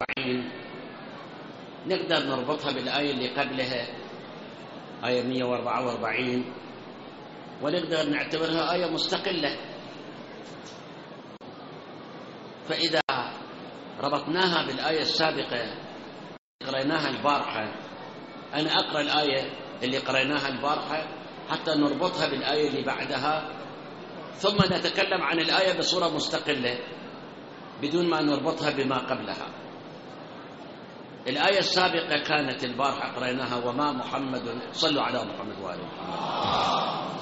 144 نقدر نربطها بالآية اللي قبلها آية 144 ونقدر نعتبرها آية مستقلة. فإذا ربطناها بالآية السابقة قرأناها البارحة، أنا أقرأ الآية اللي قرأناها البارحة حتى نربطها بالآية اللي بعدها، ثم نتكلم عن الآية بصورة مستقلة بدون ما نربطها بما قبلها. الآية السابقة كانت البارحة قرأناها وما محمد، صلوا على محمد وآله محمد،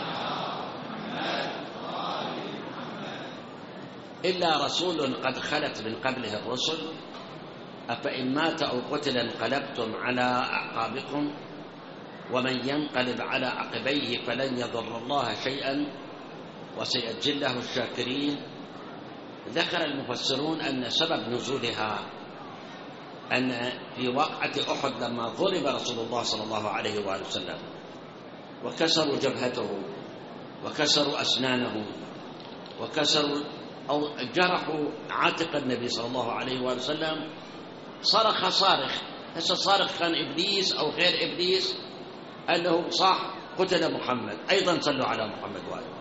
إلا رسول قد خلت من قبله الرسل أفإن مات أو قتل انقلبتم على أعقابكم ومن ينقلب على عقبيه فلن يضر الله شيئا وسيجزي الشاكرين. ذكر المفسرون أن سبب نزولها أن في وقعة أحد لما ضرب رسول الله صلى الله عليه وآله وسلم وكسروا جبهته وكسروا أسنانه وكسروا أو جرحوا عاتق النبي صلى الله عليه وآله وسلم، صرخ صارخ. هسه صارخ كان إبليس أو غير إبليس أنه صح قتل محمد. أيضا صلوا على محمد وآله.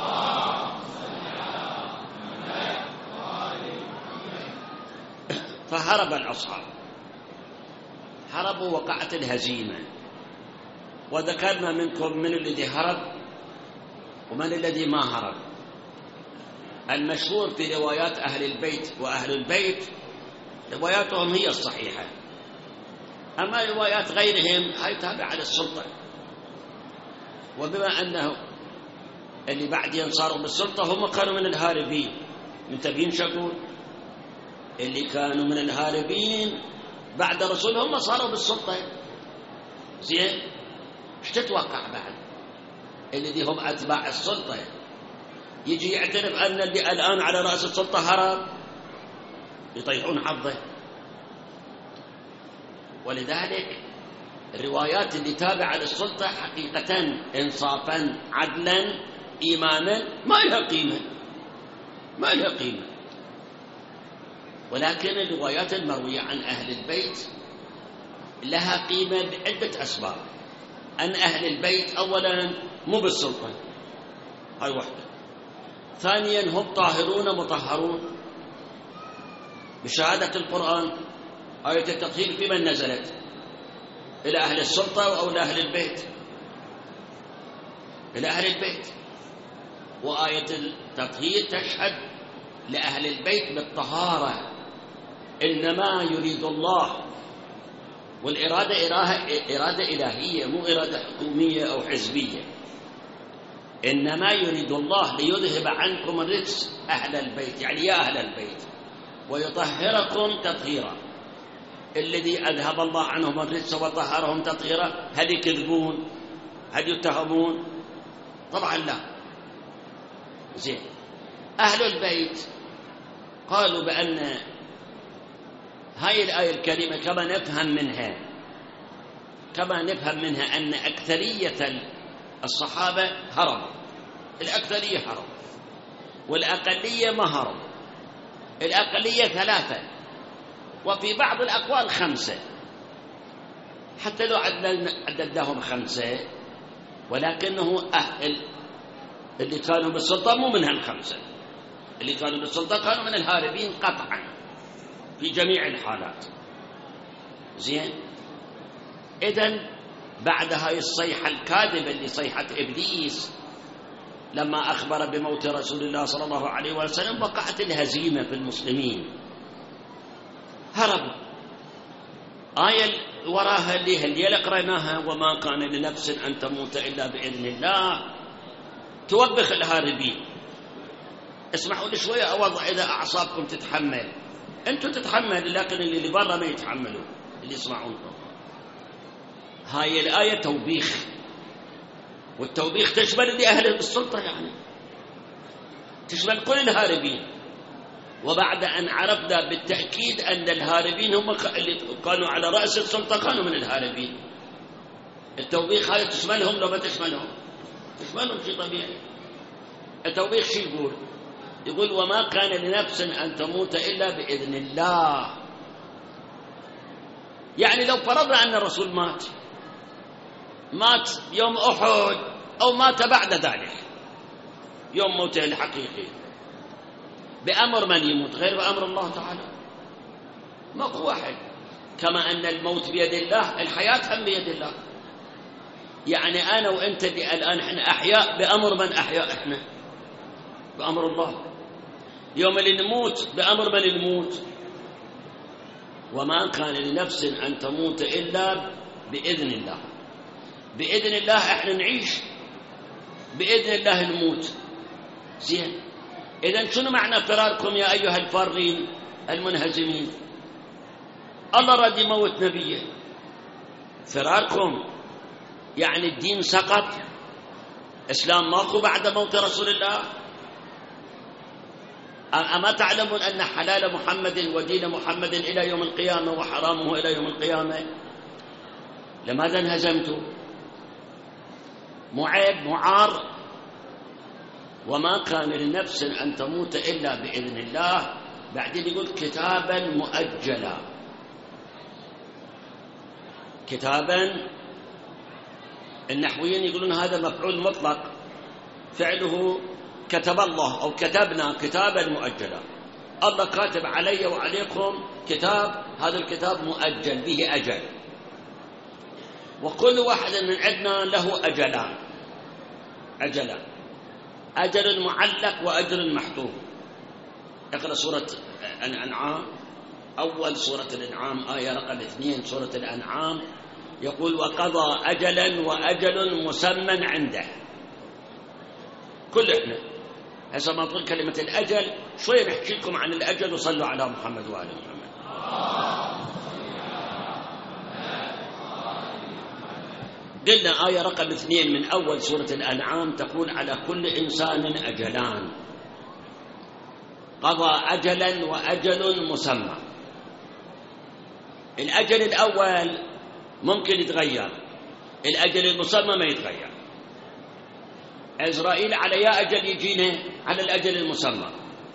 فهرب الأصحاب، هربوا وقعت الهزيمة. وذكرنا منكم من الذي هرب ومن الذي ما هرب. المشهور في روايات أهل البيت، وأهل البيت رواياتهم هي الصحيحة، أما روايات غيرهم هي تابعة للسلطة. وبما أنه اللي بعدين صاروا بالسلطة هم كانوا من الهاربين، من تبين شكول اللي كانوا من الهاربين بعد رسول هم صاروا بالسلطة. زين، ايش تتوقع بعد الذي هم أتباع السلطة يجي يعترف أن اللي الآن على رأس السلطة هرب، يطيحون حظه. ولذلك الروايات اللي تابعة للسلطة حقيقة إنصافا عدلا إيمانا ما لها قيمة، ما لها قيمة. ولكن الروايات المروية عن أهل البيت لها قيمة بعدة أسباب. أن أهل البيت أولا مو بالسلطة، هاي واحدة. ثانيا هم طاهرون مطهرون بشهادة القرآن. آية التطهير في من نزلت؟ إلى أهل السلطة أو لأهل البيت؟ إلى أهل البيت. وآية التطهير تشهد لأهل البيت بالطهارة. إنما يريد الله، والإرادة إرادة إلهية مو إرادة حكومية أو حزبية. إنما يريد الله ليذهب عنكم الرجس أهل البيت، يعني يا أهل البيت، ويطهركم تطهيرا. الذي أذهب الله عنهم الرجس وطهرهم تطهيرا هل يكذبون؟ هل يتهمون؟ طبعا لا. زين، أهل البيت قالوا بأن هاي الآية الكريمة كما نفهم منها أن أكثرية الصحابة هربوا. الأكثرية هرب والأقلية ما هرب. الأقلية 3 وفي بعض الأقوال 5، حتى لو عددناهم 5 ولكنه اللي كانوا بالسلطة مو من هال5. اللي كانوا بالسلطة كانوا من الهاربين قطعا في جميع الحالات. زين، إذن بعد هاي الصيحة الكاذبة اللي صيحة إبليس لما أخبر بموت رسول الله صلى الله عليه وسلم وقعت الهزيمة في المسلمين، هربوا. آية وراها اللي قرأناها وما كان لنفس أن تموت إلا بإذن الله توبخ الهاربين. اسمحوا لي شوية أوضع إذا أعصابكم تتحمل. أنتم تتحمل لكن اللي برا ما يتحملوا، اللي يسمعونكم. هاي الآية توبيخ، والتوبيخ تشمل لأهل السلطة، يعني تشمل كل الهاربين. وبعد أن عرفنا بالتأكيد أن الهاربين هم اللي كانوا على رأس السلطة كانوا من الهاربين، التوبيخ هاي تشملهم لو ما تشملهم؟ تشملهم، شيء طبيعي. التوبيخ شيء يقول وما كان لنفس أن تموت إلا بإذن الله يعني لو فرضنا أن الرسول مات يوم أحد أو مات بعد ذلك يوم موته الحقيقي، بأمر من يموت غير بأمر الله تعالى؟ ماكو واحد. كما أن الموت بيد الله، الحياة هم بيد الله. يعني أنا وأنت الآن إحنا أحياء بأمر من أحياء؟ إحنا بأمر الله. يوم اللي نموت بأمر من نموت؟ وما كان لنفس أن تموت إلا بإذن الله. بإذن الله إحنا نعيش، بإذن الله نموت. زين، إذن شنو معنى فراركم يا أيها الفارين المنهزمين؟ الله راد يموت نبيه، فراركم يعني الدين سقط، إسلام ماكو بعد موت رسول الله. أما تعلمون أن حلال محمد ودين محمد إلى يوم القيامة وحرامه إلى يوم القيامة؟ لماذا انهزمتوا؟ معيب معار. وما كان لنفس أن تموت إلا بإذن الله. بعدين يقول كتابا مؤجلا. كتابا، النحويين يقولون هذا مفعول مطلق، فعله كتب الله أو كتبنا كتابا مؤجلا. الله كاتب علي وعليكم كتاب، هذا الكتاب مؤجل به أجل، وكل واحد من عندنا له أجلان، أجل معلق وأجل محتوم. اقرأ سورة الأنعام، أول سورة الأنعام آية رقم 2 سورة الأنعام، يقول وقضى أجلا وأجل مسمى عنده. كل إحنا هسه ما نقول كلمة الأجل شوية نحكي لكم عن الأجل، وصلوا على محمد وآل محمد. قلنا آية رقم 2 من أول سورة الأنعام تقول على كل إنسان أجلان، قضى أجلا وأجل مسمى. الأجل الأول ممكن يتغير، الأجل المسمى ما يتغير. إسرائيل على يا أجل يجينا على الأجل المسمى.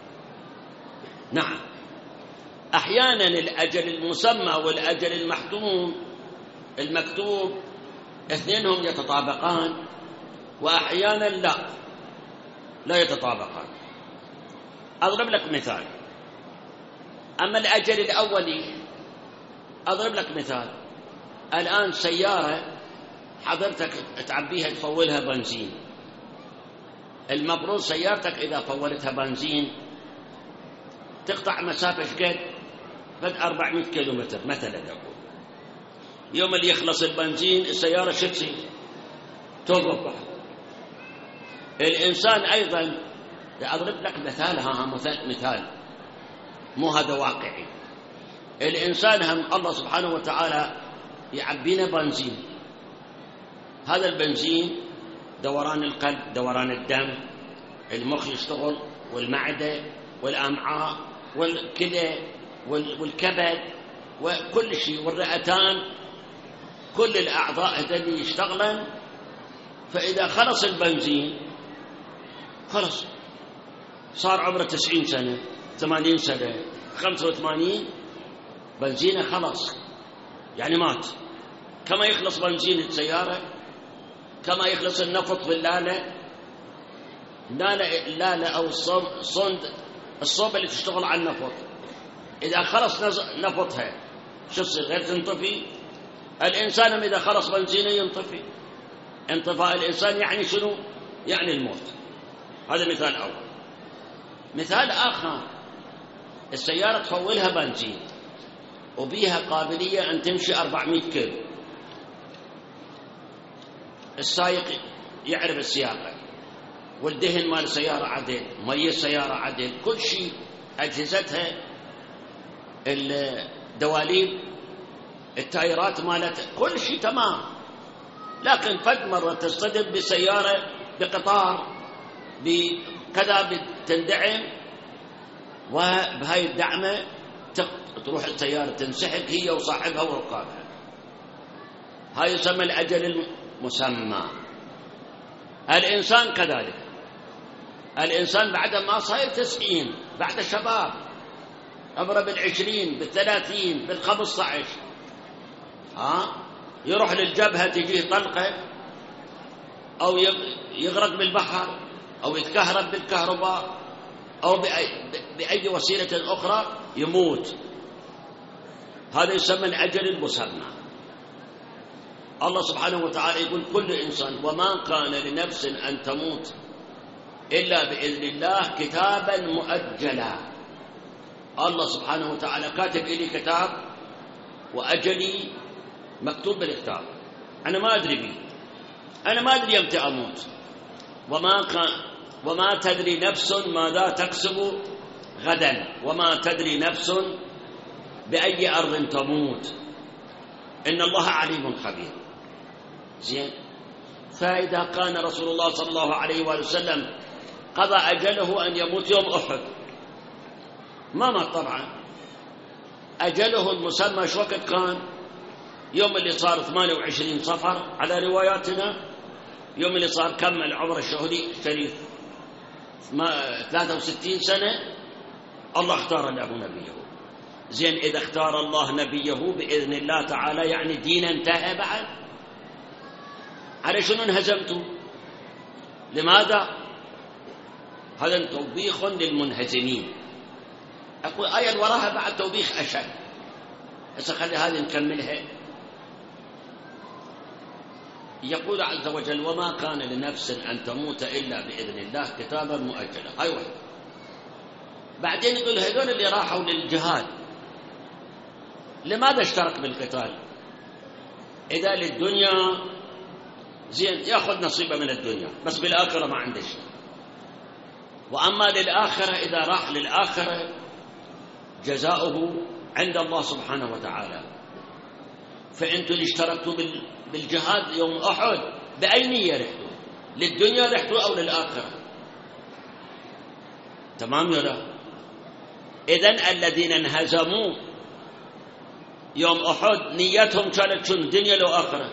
نعم، أحيانا الأجل المسمى والأجل المحتوم المكتوب اثنينهم يتطابقان، وأحيانا لا يتطابقان. أضرب لك مثال. أما الأجل الأولي، أضرب لك مثال. الآن سيارة حضرتك تعبيها تفولها بنزين، المفروض سيارتك إذا فولتها بنزين تقطع مسافة قد 400 كيلومتر مثلا. أقول يوم اللي يخلص البنزين السيارة شو تصير؟ توقف. الإنسان أيضا، أضرب لك مثال، مثال مو هذا واقعي. الإنسان هم الله سبحانه وتعالى يعبينا بنزين، هذا البنزين دوران القلب، دوران الدم، المخ يشتغل، والمعدة والأمعاء والكلى والكبد وكل شيء والرئتان، كل الأعضاء هذول يشتغلن. فإذا خلص البنزين خلص، صار عمره 90 سنة 80 سنة 85، بنزينه خلص، يعني مات. كما يخلص بنزين السيارة، كما يخلص النفط في اللالة أو الصوب اللي تشتغل على النفط، إذا خلص نفطها شو تصير؟ غير تنطفي. الإنسان إذا خلص بنزينه ينطفي. انطفاء الإنسان يعني شنو؟ يعني الموت. هذا مثال أول. مثال آخر، السيارة تفولها بنزين وبيها قابلية أن تمشي 400 كيلو، السائق يعرف السياقة، والدهن مال السيارة عدل، مي السيارة عدل، كل شيء، أجهزتها، الدواليب، التايرات مالتها، كل شيء تمام. لكن فد مرة تصطدم بسيارة، بقطار، بكذا، بتندعم، وبهاي الدعمة تروح السيارة تنسحب هي وصاحبها وركابها. هاي يسمى الأجل المسمى. الإنسان كذلك، الإنسان بعد ما صاير 90، بعد شباب، عمره بال20 بال30 بال15، يروح للجبهة تجيه طلقة، أو يغرق بالبحر، أو يتكهرب بالكهرباء، أو بأي وسيلة أخرى يموت. هذا يسمى الأجل المسمى. الله سبحانه وتعالى يقول كل إنسان وما كان لنفس أن تموت إلا بإذن الله كتابا مؤجلا. الله سبحانه وتعالى كاتب إلي كتاب وأجلي مكتوب بالكتاب، أنا ما أدري به، أنا ما أدري يمتى أموت. وما تدري نفس ماذا تكسب غدا، وما تدري نفس بأي أرض تموت، إن الله عليم خبير. زين. فإذا كان رسول الله صلى الله عليه وآله وسلم قضى أجله أن يموت يوم أحد، ما مات طبعا. أجله المسمى شو وقت كان؟ يوم اللي صار 28 صفر على رواياتنا، يوم اللي صار كمل عمر الشريف 63 سنة، الله اختار له نبيه. زين، إذا اختار الله نبيه بإذن الله تعالى يعني دين انتهى بعد؟ على شنو انهزمتوا؟ لماذا؟ هذا توبيخ للمنهزمين. أقول آية وراها بعد توبيخ أشد. هسه خلي هذه نكملها. يقول عز وجل وما كان لنفس أن تموت إلا بإذن الله كتابا مؤجلا. هاي واحد. بعدين يقول هذول اللي راحوا للجهاد لماذا اشترك بالقتال؟ إذا للدنيا زين يأخذ نصيبه من الدنيا، بس بالآخرة ما عنده شيء. وأما للآخرة إذا راح للآخرة جزاؤه عند الله سبحانه وتعالى. فأنتوا اللي اشتركتوا بالجهاد يوم أحد بأي نية رحتوا؟ للدنيا رحتوا أو للآخرة؟ تمام يا لا؟ إذن الذين انهزموا يوم أحد نيتهم كانت شنو؟ دنيا لو آخرة؟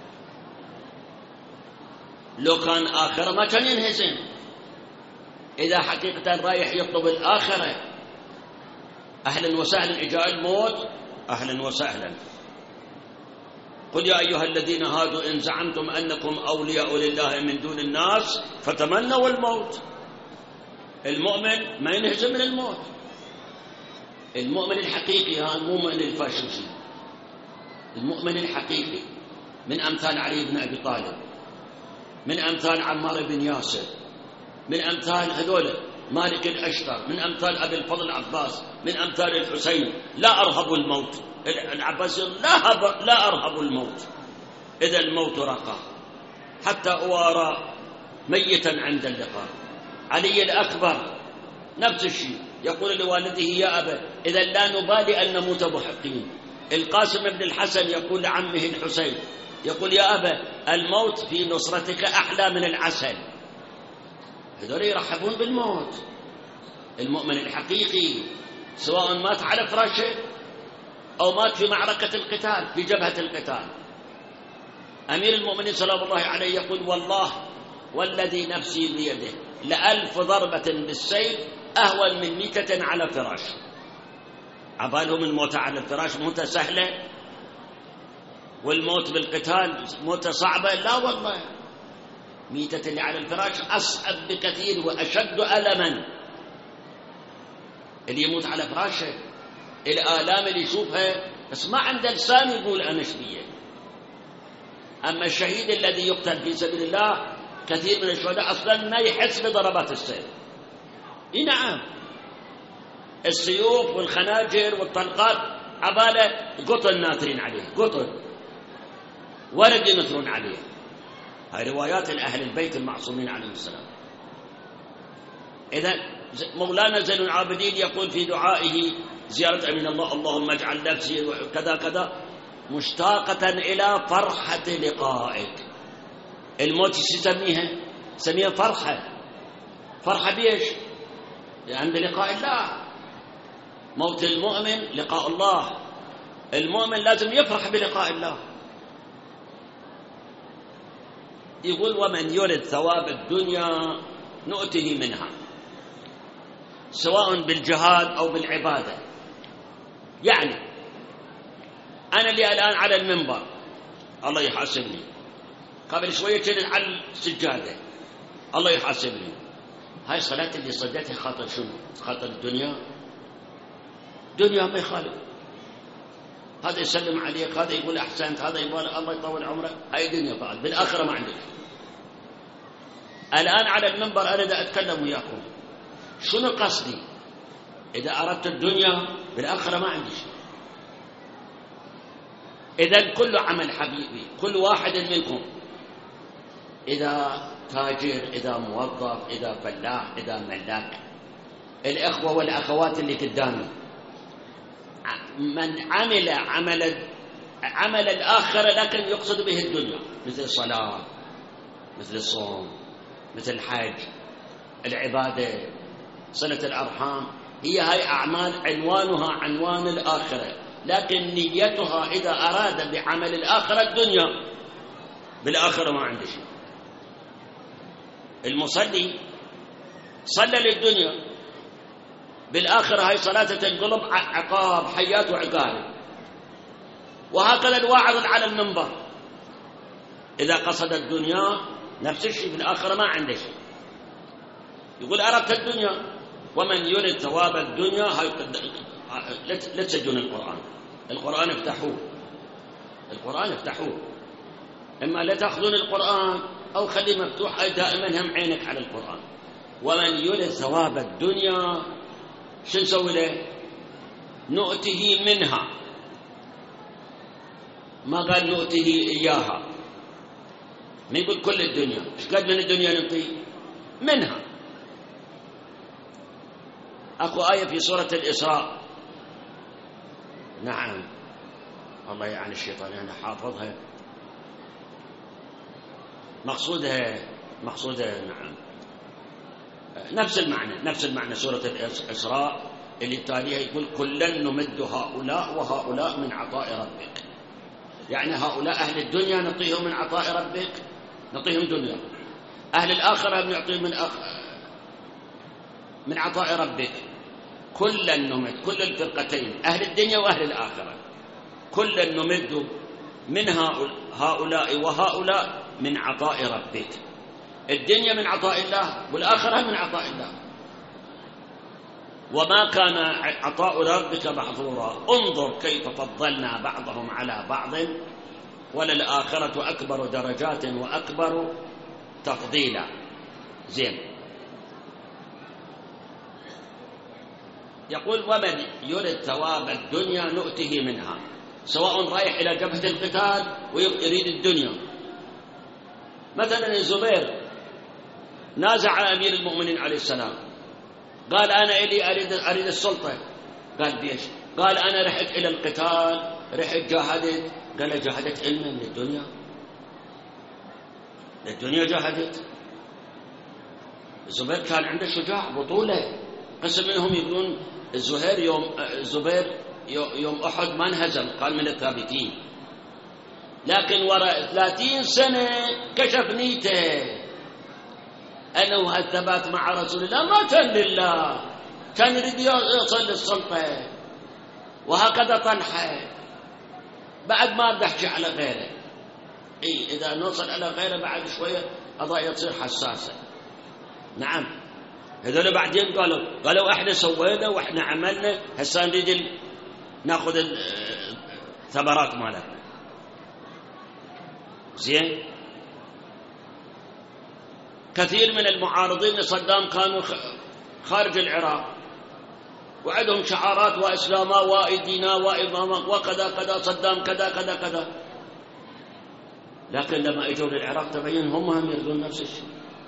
لو كان آخرة ما كان ينهزم. إذا حقيقة رايح يطلب الآخرة أهلا وسهلا، إجاء الموت أهلا وسهلا. قل يا أيها الذين هادوا إن زعمتم أنكم أولياء لله من دون الناس فتمنوا الموت. المؤمن ما ينهزم من الموت. المؤمن الحقيقي هذا مو مؤمن الفاشوسي. المؤمن الحقيقي من أمثال علي بن أبي طالب، من أمثال عمار بن ياسر، من أمثال هذول مالك الأشتر، من أمثال أبي الفضل العباس، من أمثال الحسين. لا أرهب الموت. العباس لا أرهب الموت إذا الموت رقى حتى أوارى ميتا عند اللقاء. علي الأكبر نفس الشيء، يقول لوالده يا أبا إذا لا نبالي أن نموت محقين. القاسم بن الحسن يقول لعمه الحسين، يقول يا أبا الموت في نصرتك أحلى من العسل. هذول يرحبون بالموت. المؤمن الحقيقي سواء مات على فراشه أو مات في معركة القتال، في جبهة القتال. أمير المؤمنين سلام الله عليه يقول والله والذي نفسي بيده ل1000 ضربة بالسيف أهون من 100 على فراش. عبالهم الموت على الفراش موتة سهلة، والموت بالقتال موتة صعبة؟ لا والله، 100 اللي على الفراش أصعب بكثير وأشد ألما. اللي يموت على فراشه الآلام اللي يشوفها بس ما عنده لسان يقول أنا شبيه. أما الشهيد الذي يقتل في سبيل الله كثير من الشهداء أصلا ما يحس بضربات السيف. نعم، السيوف والخناجر والطلقات عبالة قطن ناثرين عليه، قطن ورق ينثرون عليه. هاي روايات الأهل البيت المعصومين عليهم السلام. إذا مولانا زين العابدين يقول في دعائه زيارة أمين الله اللهم اجعل نفسي كذا كذا مشتاقة إلى فرحة لقائك. الموت سميها فرحة. فرحة بيش؟ عند لقاء الله. موت المؤمن لقاء الله. المؤمن لازم يفرح بلقاء الله. يقول ومن يرد ثواب الدنيا نؤته منها، سواء بالجهاد أو بالعبادة. يعني أنا اللي الآن على المنبر الله يحاسبني، قبل شوية كنت على السجادة الله يحاسبني. هاي صلاة اللي صليتها خاطر شنو؟ خاطر الدنيا؟ دنيا ما يخالف، هذا يسلم عليك، هذا يقول أحسنت، هذا يقول الله يطول عمرك، هاي دنيا بعد، بالآخرة ما عندك. الآن على المنبر أنا دا أتكلم وياكم، شنو قصدي؟ إذا أردت الدنيا بالآخرة ما عندي شيء. إذن كل عمل حبيبي، كل واحد منكم إذا تاجر، إذا موظف، إذا فلاح، إذا ملاك، الإخوة والأخوات اللي قدامي، من عمل الآخرة لكن يقصد به الدنيا، مثل الصلاة، مثل الصوم، مثل الحج، العبادة، صلة الأرحام، هي هاي أعمال عنوانها عنوان الآخرة، لكن نيتها إذا أراد بعمل الآخرة الدنيا، بالآخرة ما عنده شيء. المصلي صلى للدنيا، بالآخرة هاي صلاة تنقلب عقاب، حيات وعقاب. وهكذا الواعظ على المنبر إذا قصد الدنيا نفس الشيء، بالآخرة ما عنده شيء. يقول أردت الدنيا، ومن يرد ثواب الدنيا هاي لا تسجون القرآن افتحوه، القرآن افتحوه، إما لا تأخذون القرآن أو خليه مفتوح، دائما هم عينك على القرآن. ومن يرد ثواب الدنيا شو نسوي له؟ نؤته منها، ما قال نؤته إياها، ما يقول كل الدنيا، ايش قد من الدنيا نعطيه؟ منها. أكو آية في سورة الإسراء، نعم الله يعين الشيطان أنا حافظها، مقصودها نعم نفس المعنى سورة الإسراء اللي تاليها يقول كلا نمد هؤلاء وهؤلاء من عطاء ربك، يعني هؤلاء أهل الدنيا نعطيهم من عطاء ربك، نعطيهم دنيا، أهل الآخرة بنعطيهم من عطاء ربك. كلا نمد، كل الفرقتين أهل الدنيا وأهل الآخرة، كلا نمد من هؤلاء وهؤلاء من عطاء ربك. الدنيا من عطاء الله والآخرة من عطاء الله. وما كان عطاء ربك محظورا، انظر كيف فضلنا بعضهم على بعض وللآخرة أكبر درجات وأكبر تفضيلا. زين، يقول ومن يرد ثواب الدنيا نؤته منها، سواء رايح إلى جبهة القتال ويريد الدنيا. مثلا الزبير نازع أمير المؤمنين عليه السلام، قال أنا إلي أريد السلطة، قال ليش؟ قال أنا رحت إلى القتال، رحت جاهدت، قال جاهدت علما للدنيا، للدنيا جاهدت. الزبير كان عنده شجاع بطولة، قسم منهم يقولون الزبير يوم أحد ما انهزم، قال من الثابتين، لكن وراء 30 سنة كشف نيته أنه الثبات مع رسول الله ما كان لله، كان يريد يوصل للسلطة. وهكذا طلحة بعد ما بدحكي على غيره، إذا نوصل على غيره بعد شوية قضايا تصير حساسة. نعم، هذول بعدين قالوا احنا سوينا واحنا عملنا، هسه نريد ناخذ الثمرات مالتنا. زين، كثير من المعارضين لصدام كانوا خارج العراق وعندهم شعارات واسلاما وايدينا واماما وكذا كذا، صدام كذا كذا كذا، لكن لما اجوا للعراق تبين هم يريدون نفس الشيء.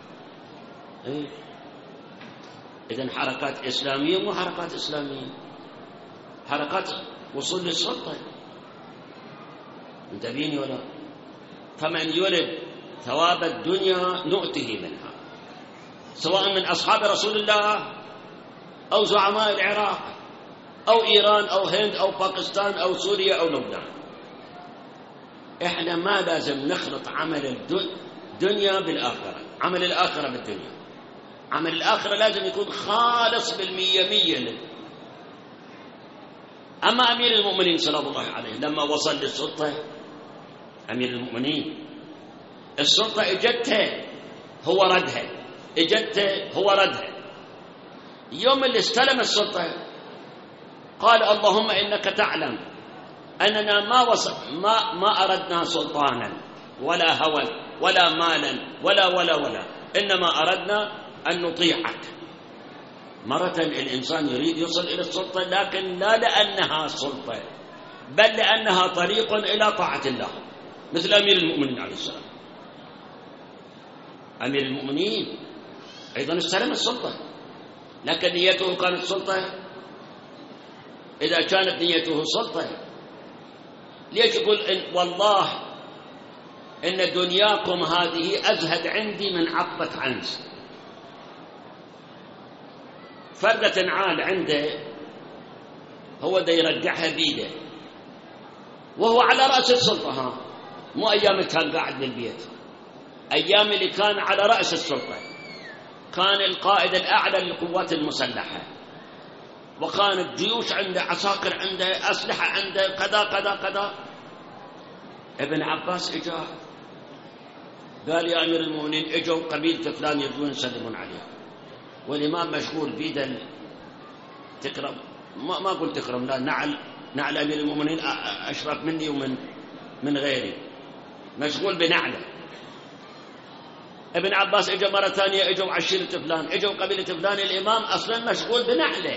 إذن حركات إسلامية مو حركات إسلامية، حركات وصول للسلطة، انتبهيني ولا؟ فمن يرد ثواب الدنيا نؤته منها، سواء من أصحاب رسول الله أو زعماء العراق أو إيران أو هند أو باكستان أو سوريا أو لبنان. إحنا ما لازم نخلط عمل الدنيا بالآخرة، عمل الآخرة بالدنيا. عمل الآخرة لازم يكون خالص 100%. أما أمير المؤمنين سلام الله عليه لما وصل للسلطة، أمير المؤمنين السلطة إجته هو ردها، إجته هو ردها. يوم اللي استلم السلطة قال اللهم إنك تعلم أننا ما أردنا سلطانا ولا هوى ولا مالا ولا إنما أردنا أن نطيعك. مرة الإنسان يريد يصل إلى السلطة لكن لا لأنها سلطة بل لأنها طريق إلى طاعة الله، مثل أمير المؤمنين عليه السلام. أمير المؤمنين أيضا استلم السلطة لكن نيته كانت سلطة. إذا كانت نيته سلطة ليش يقول والله إن دنياكم هذه أزهد عندي من عقبة عنز. فردة نعال عنده هو دا يرجعها بيده وهو على رأس السلطة، مو أيام كان قاعد بالبيت، أيام اللي كان على رأس السلطة كان القائد الأعلى للقوات المسلحة، وكانت جيوش عنده، عساكر عنده، أسلحة عنده، كذا. ابن عباس إجا قال يا أمير المؤمنين إجوا قبيلة فلان يبدون يسلمون عليه، والإمام مشغول بيدا تكرم، ما قلت تكرم، لا، نعل أمير المؤمنين أشرف مني ومن غيري، مشغول بنعله. ابن عباس إجا مرة ثانية، إجوا عشيرة فلان، إجوا قبيلة فلان، الإمام أصلا مشغول بنعله.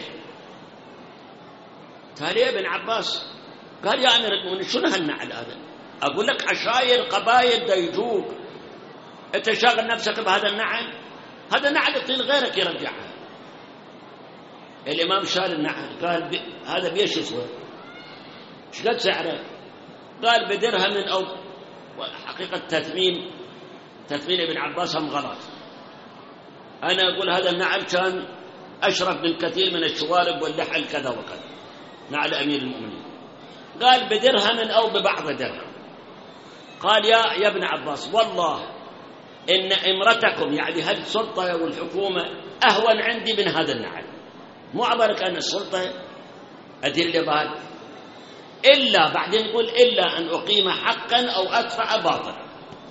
تالي ابن عباس قال يا أمير المؤمنين شنو هالنعل هذا؟ أقول لك عشاير قبائل ديجوك، أنت شاغل نفسك بهذا النعل؟ هذا نعل يطيل غيرك يرجعها. الإمام شال النعل قال هذا بيش يسوى؟ ايش قد سعره؟ قال بدرهم أو حقيقة تثمين ابن عباس هم غلط. أنا أقول هذا النعل كان أشرف من كثير من الشوارب واللحل كذا وكذا، نعل أمير المؤمنين. قال بدرهم أو ببعض درهم. قال يا ابن عباس والله إن إمرتكم يعني هذه السلطة والحكومة أهون عندي من هذا النعل، مو عبرك أن السلطة أدير لبال إلا بعدين يقول إلا أن أقيم حقا أو أدفع باطلا.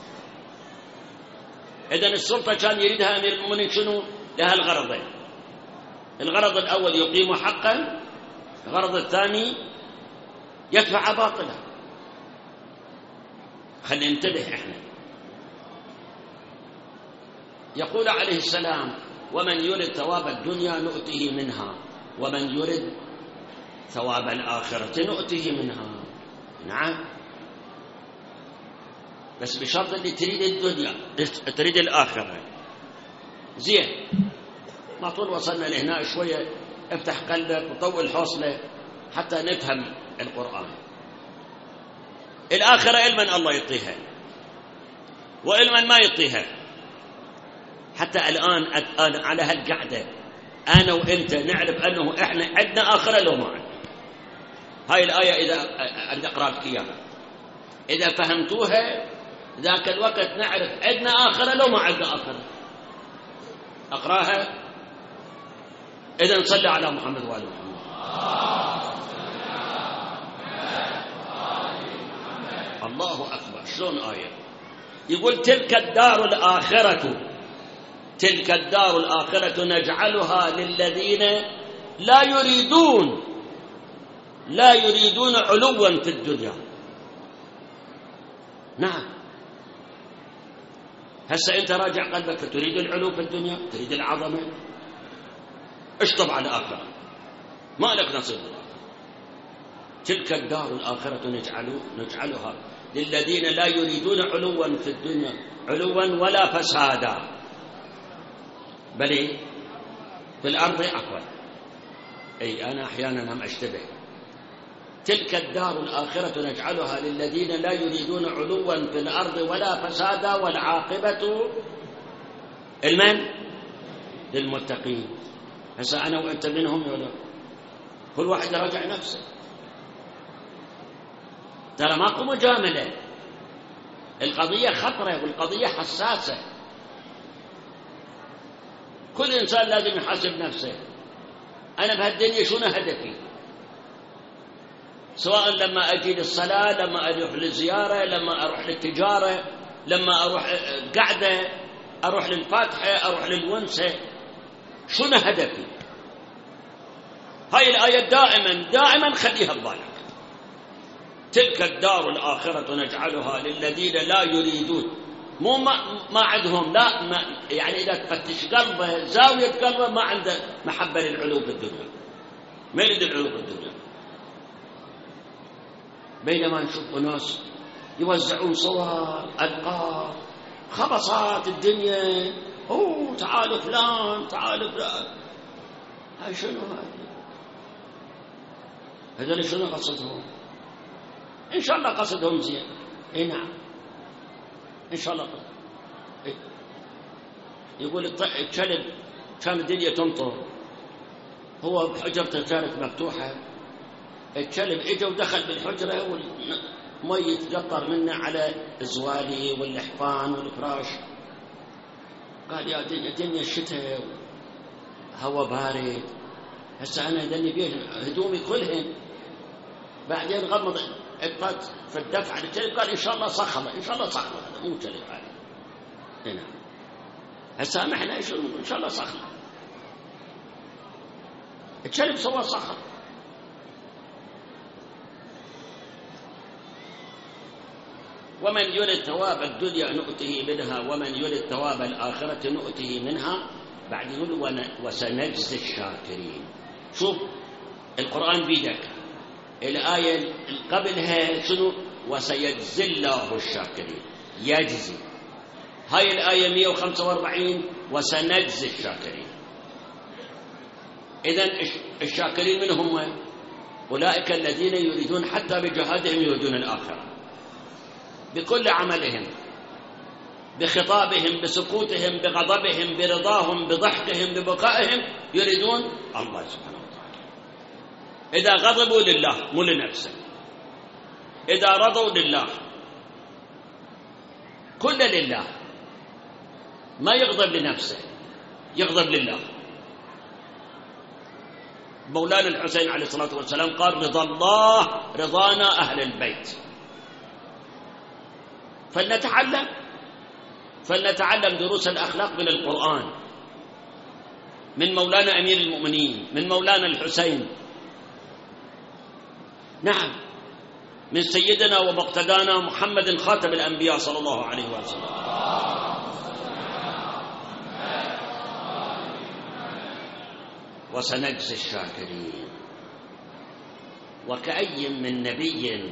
إذن السلطة كان يريدها أمير المؤمنين شنو؟ لها الغرضين، الغرض الأول يقيم حقا، الغرض الثاني يدفع باطلا. خلينا ننتبه احنا. يقول عليه السلام ومن يرد ثواب الدنيا نؤتيه منها ومن يرد ثواب الآخرة نؤتيه منها. نعم، بس بشرط اللي تريد الدنيا تريد الآخرة. زين، ما طول وصلنا لهنا شوية، افتح قلبك وطول حوصلة حتى نفهم القرآن. الآخرة علما الله يعطيها وعلما ما يعطيها. حتى الآن على هالقعدة أنا وإنت نعرف أنه إحنا عندنا آخرة لو ما عندنا. هاي الآية إذا أقرأ لك إياها إذا فهمتوها ذاك الوقت نعرف عندنا آخرة لو ما عندنا آخرة. أقرأها. إذا نصلي على محمد وآل محمد. الله أكبر. شلون آية؟ يقول تلك الدار الآخرة نجعلها للذين لا يريدون علوا في الدنيا. نعم، هسه أنت راجع قلبك، تريد العلو في الدنيا، تريد العظمة، اشطب على الآخرة، ما لك نصيب. تلك الدار الآخرة نجعلها للذين لا يريدون علوا في الدنيا، علوا ولا فسادا، بل في الأرض عفوا. أي أنا أحيانا هم أشتبه. تلك الدار الآخرة نجعلها للذين لا يريدون علوا في الأرض ولا فسادا والعاقبة المن للمتقين. هسه أنا وأنت منهم ولا؟ كل واحد يراجع نفسه. ترى ماكو مجاملة، القضية خطرة والقضية حساسة. كل إنسان لازم يحاسب نفسه. أنا بهالدنيا شنو هدفي؟ سواء لما أجي للصلاة، لما أروح للزيارة، لما أروح للتجارة، لما أروح قعدة، أروح للفاتحة، أروح للونسة. شنو هدفي؟ هاي الآية دائما خليها ببالك. تلك الدار الآخرة نجعلها للذين لا يريدون، مو ما عندهم، لا يعني إذا تفتش قلبه، زاوية قلبه ما عنده محبة للعلو بالدنيا، ما يريد العلو بالدنيا. بينما نشوف ناس يوزعون صور، ألقاب، خبصات الدنيا، تعالوا فلان، تعالوا فلان. هاي شنو هذه؟ هذول شنو قصدهم؟ إن شاء الله قصدهم زين. نعم إن شاء الله قصدهم. يقول الكلب كان الدنيا تمطر، هو بحجرته كانت مفتوحة، الكلب اجى ودخل بالحجرة والمي يتقطر منه على الزوالي واللحفان والفراش. قال يا دنيا الشتاء هوا بارد، هسه أنا دني بيه هدومي كلهن. بعدين غمض اطلت في الدفع على الكلب، قال إن شاء الله صخرة، إن شاء الله صخرة، هذا مو كلب هذا. هنا هسه احنا إن شاء الله صخرة، الكلب سوى صخرة. ومن يرد ثواب الدنيا نؤته منها ومن يرد ثواب الآخرة نؤته منها. بعد يقول وسنجزي الشاكرين. شوف القرآن بيدك، الآية اللي قبلها شنو؟ وسيجزي الله الشاكرين، يجزي. هاي الآية 145 وسنجزي الشاكرين. إذن الشاكرين من هم؟ أولئك الذين يريدون حتى بجهادهم يريدون الآخرة، بكل عملهم، بخطابهم، بسكوتهم، بغضبهم، برضاهم، بضحكهم، ببكائهم، يريدون الله سبحانه وتعالى. إذا غضبوا لله مو لنفسه، إذا رضوا لله، كل لله، ما يغضب لنفسه، يغضب لله. مولانا الحسين عليه الصلاة والسلام قال رضا الله رضانا أهل البيت. فلنتعلم دروس الأخلاق من القرآن، من مولانا أمير المؤمنين، من مولانا الحسين، نعم، من سيدنا ومقتدانا محمد خاتم الأنبياء صلى الله عليه وسلم. وسنجزي الشاكرين. وكأي من نبي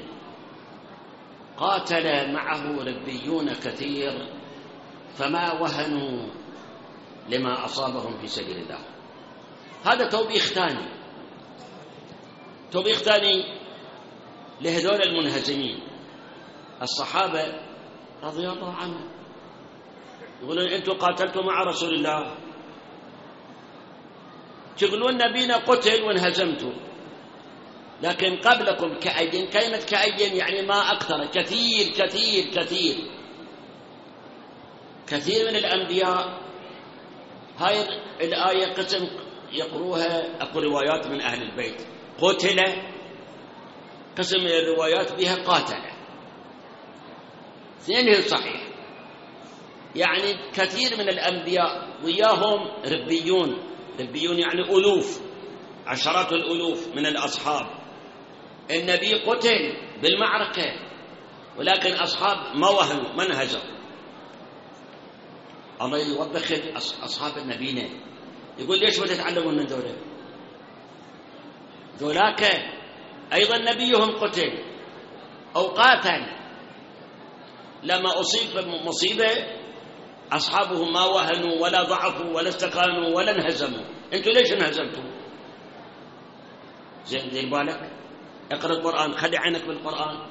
قاتل معه ربيون كثير فما وهنوا لما أصابهم في سبيل الله. هذا توبيخ ثاني لهذول المنهزمين الصحابة رضي الله عنهم. يقولون أنتم قاتلتوا مع رسول الله، تقولون نبينا قتل وانهزمتوا، لكن قبلكم كأي، كلمة كأي يعني ما أكثر، كثير كثير كثير كثير من الأنبياء. هاي الآية قسم يقروها أقول روايات من أهل البيت، قتل، قسم من الروايات بها قاتل، اثنين صحيح. يعني كثير من الأنبياء وياهم ربيون، ربيون يعني ألوف، عشرات الألوف من الأصحاب. النبي قتل بالمعركة، ولكن أصحاب ما وهنوا، ما انهزموا. الله يوبخ أصحاب النبينا، يقول ليش ما تتعلمون من دولة؟ ذولاك أيضا نبيهم قتل أو قاتل، لما أصيب بمصيبة أصحابهم ما وهنوا ولا ضعفوا ولا استكانوا ولا انهزموا. أنتوا ليش انهزمتوا؟ زين دير بالك، اقرأ القرآن، خلي عينك بالقرآن.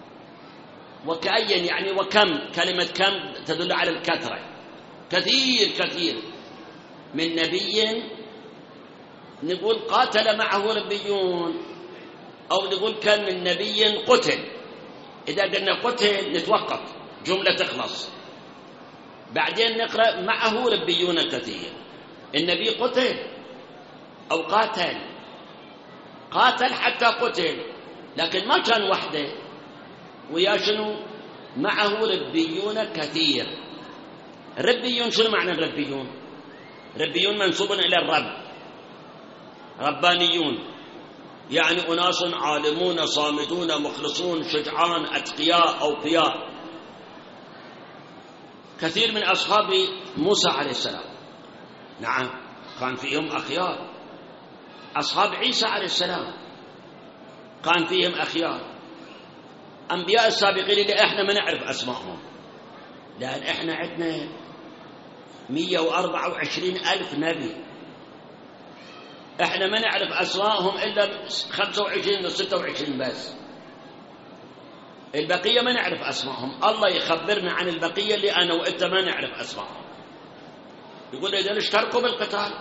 وكأين يعني وكم، كلمة كم تدل على الكثرة، كثير كثير من نبي نقول قاتل معه ربيون، أو نقول كان من نبي قتل. إذا قلنا قتل نتوقف، جملة تخلص، بعدين نقرأ معه ربيون كثير. النبي قتل أو قاتل، قاتل حتى قتل، لكن ما كان وحده، ويا شنو؟ معه ربيون كثير. الربيون شنو معنى الربيون؟ ربيون منسوب إلى الرب، ربانيون، يعني أناس عالمون صامدون مخلصون شجعان أتقياء أوفياء. كثير من أصحاب موسى عليه السلام، نعم، كان فيهم أخيار. أصحاب عيسى عليه السلام كان فيهم أخيار. أنبياء السابقين اللي إحنا ما نعرف أسمائهم، لأن إحنا عندنا 124,000 نبي، إحنا ما نعرف أسمائهم إلا 25 و 26 بس. البقية ما نعرف أسمائهم. الله يخبرنا عن البقية اللي أنا وإنت ما نعرف أسمائهم. يقول إذا اشتركوا بالقتال،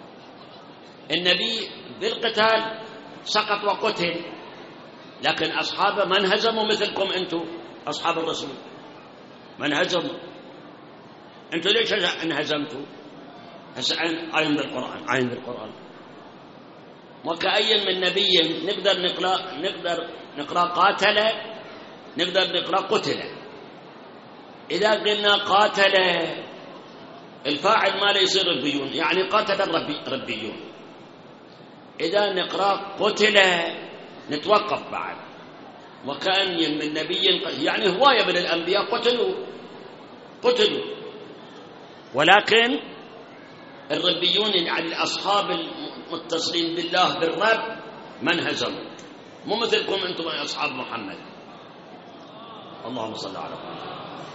النبي بالقتال سقط وقتل، لكن أصحابه ما انهزموا مثلكم أنتم أصحاب الرسول، ما انهزموا. أنتم ليش انهزمتوا؟ هسه عين بالقرآن وكأي من نبي نقدر نقرأ قاتل، نقدر نقرأ قتل. إذا قلنا قاتل الفاعل ما يصير ربيون، يعني قاتل الربيون. إذا نقرأ قتل نتوقف بعد. وكأن من نبي، يعني هواية من الأنبياء قتلوا، ولكن الربيون يعني الأصحاب المتصلين بالله بالرب ما انهزموا، مو مثلكم أنتم يا أصحاب محمد. اللهم صل على محمد.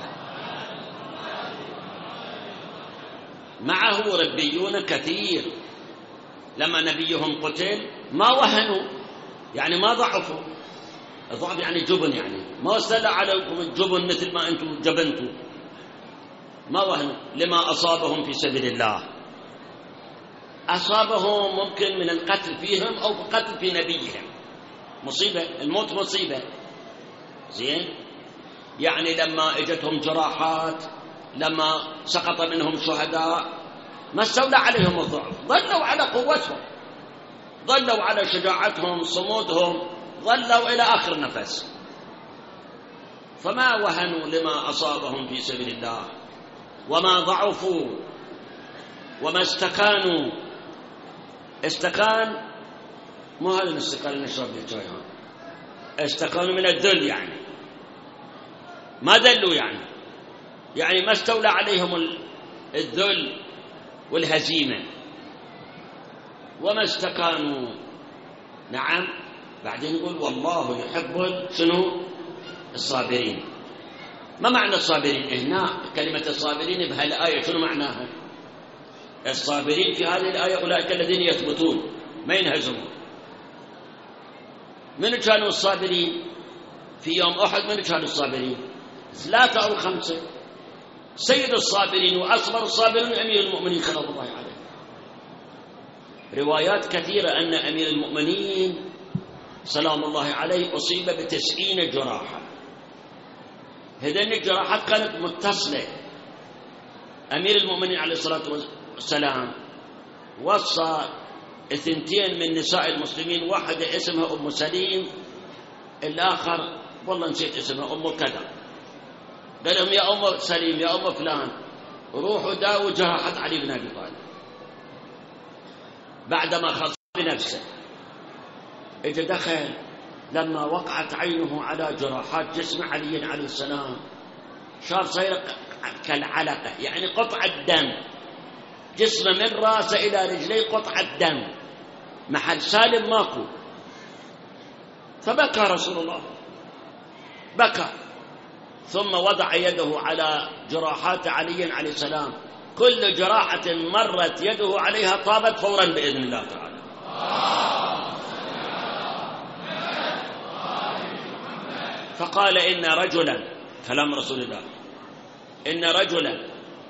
معه ربيون كثير. لما نبيهم قتل ما وهنوا، يعني ما ضعفوا. الضعف يعني جبن، يعني ما استلى عليكم الجبن مثل ما أنتم جبنتوا. ما وهنوا لما أصابهم في سبيل الله. أصابهم ممكن من القتل فيهم أو قتل في نبيهم، مصيبة، الموت مصيبة، زين. يعني لما اجتهم جراحات، لما سقط منهم شهداء، ما استولى عليهم الضعف، ظلوا على قوتهم، ظلوا على شجاعتهم، صمودهم، ظلوا إلى آخر نفس. فما وهنوا لما أصابهم في سبيل الله، وما ضعفوا، وما استكانوا. استكان مو هذا الاستكان اللي نشرب به الشاي، استكانوا من الذل، يعني ما ذلوا، يعني ما استولى عليهم الذل والهزيمة. وما استكانوا، نعم. بعدين يقول والله يحب شنو؟ الصابرين. ما معنى الصابرين هنا؟ كلمة الصابرين بهالآية شنو معناها؟ الصابرين في هذه الآية أولئك الذين يثبتون ما ينهزمون. من كانوا الصابرين في يوم أحد؟ من كانوا الصابرين؟ 3 أو 5. سيد الصابرين وأصبر الصابرين أمير المؤمنين صلى الله عليه. روايات كثيرة أن أمير المؤمنين سلام الله عليه أصيب ب90 جراحة. هذين الجراحات كانت متصلة. أمير المؤمنين عليه الصلاة والسلام وصى 2 من نساء المسلمين، واحدة اسمها أم سليم، الآخر والله نسيت اسمها، أم كذا. قال لهم يا أم سليم يا أم فلان روحوا داووا جراحة علي بن أبي طالب. بعدما خلص بنفسه إذا دخل، لما وقعت عينه على جراحات جسم علي عليه السلام صار صير كالعلقة، يعني قطعة دم، جسمه من راسه إلى رجليه قطعة دم، محل سالم ماكو. فبكى رسول الله، بكى، ثم وضع يده على جراحات علي عليه السلام. كل جراحة مرت يده عليها طابت فورا بإذن الله تعالى. فقال إن رجلا، كلام رسول الله، إن رجلا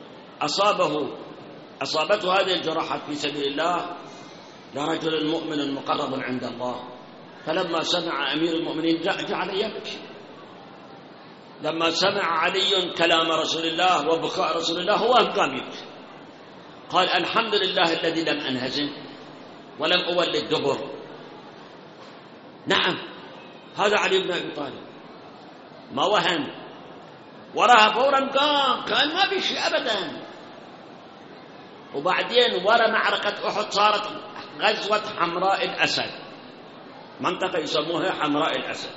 أصابته هذه الجراحات في سبيل الله لرجل مؤمن مقرب عند الله. فلما سمع أمير المؤمنين جعل يبكي. لما سمع علي كلام رسول الله وبكاء رسول الله هو قام يبكي. قال الحمد لله الذي لم أنهزم ولم أولد دبر. نعم، هذا علي بن أبي طالب ما وهن، وراها فورا قام، كان ما في شيء أبدا. وبعدين ورا معركة أحد صارت غزوة حمراء الأسد، منطقة يسموها حمراء الأسد.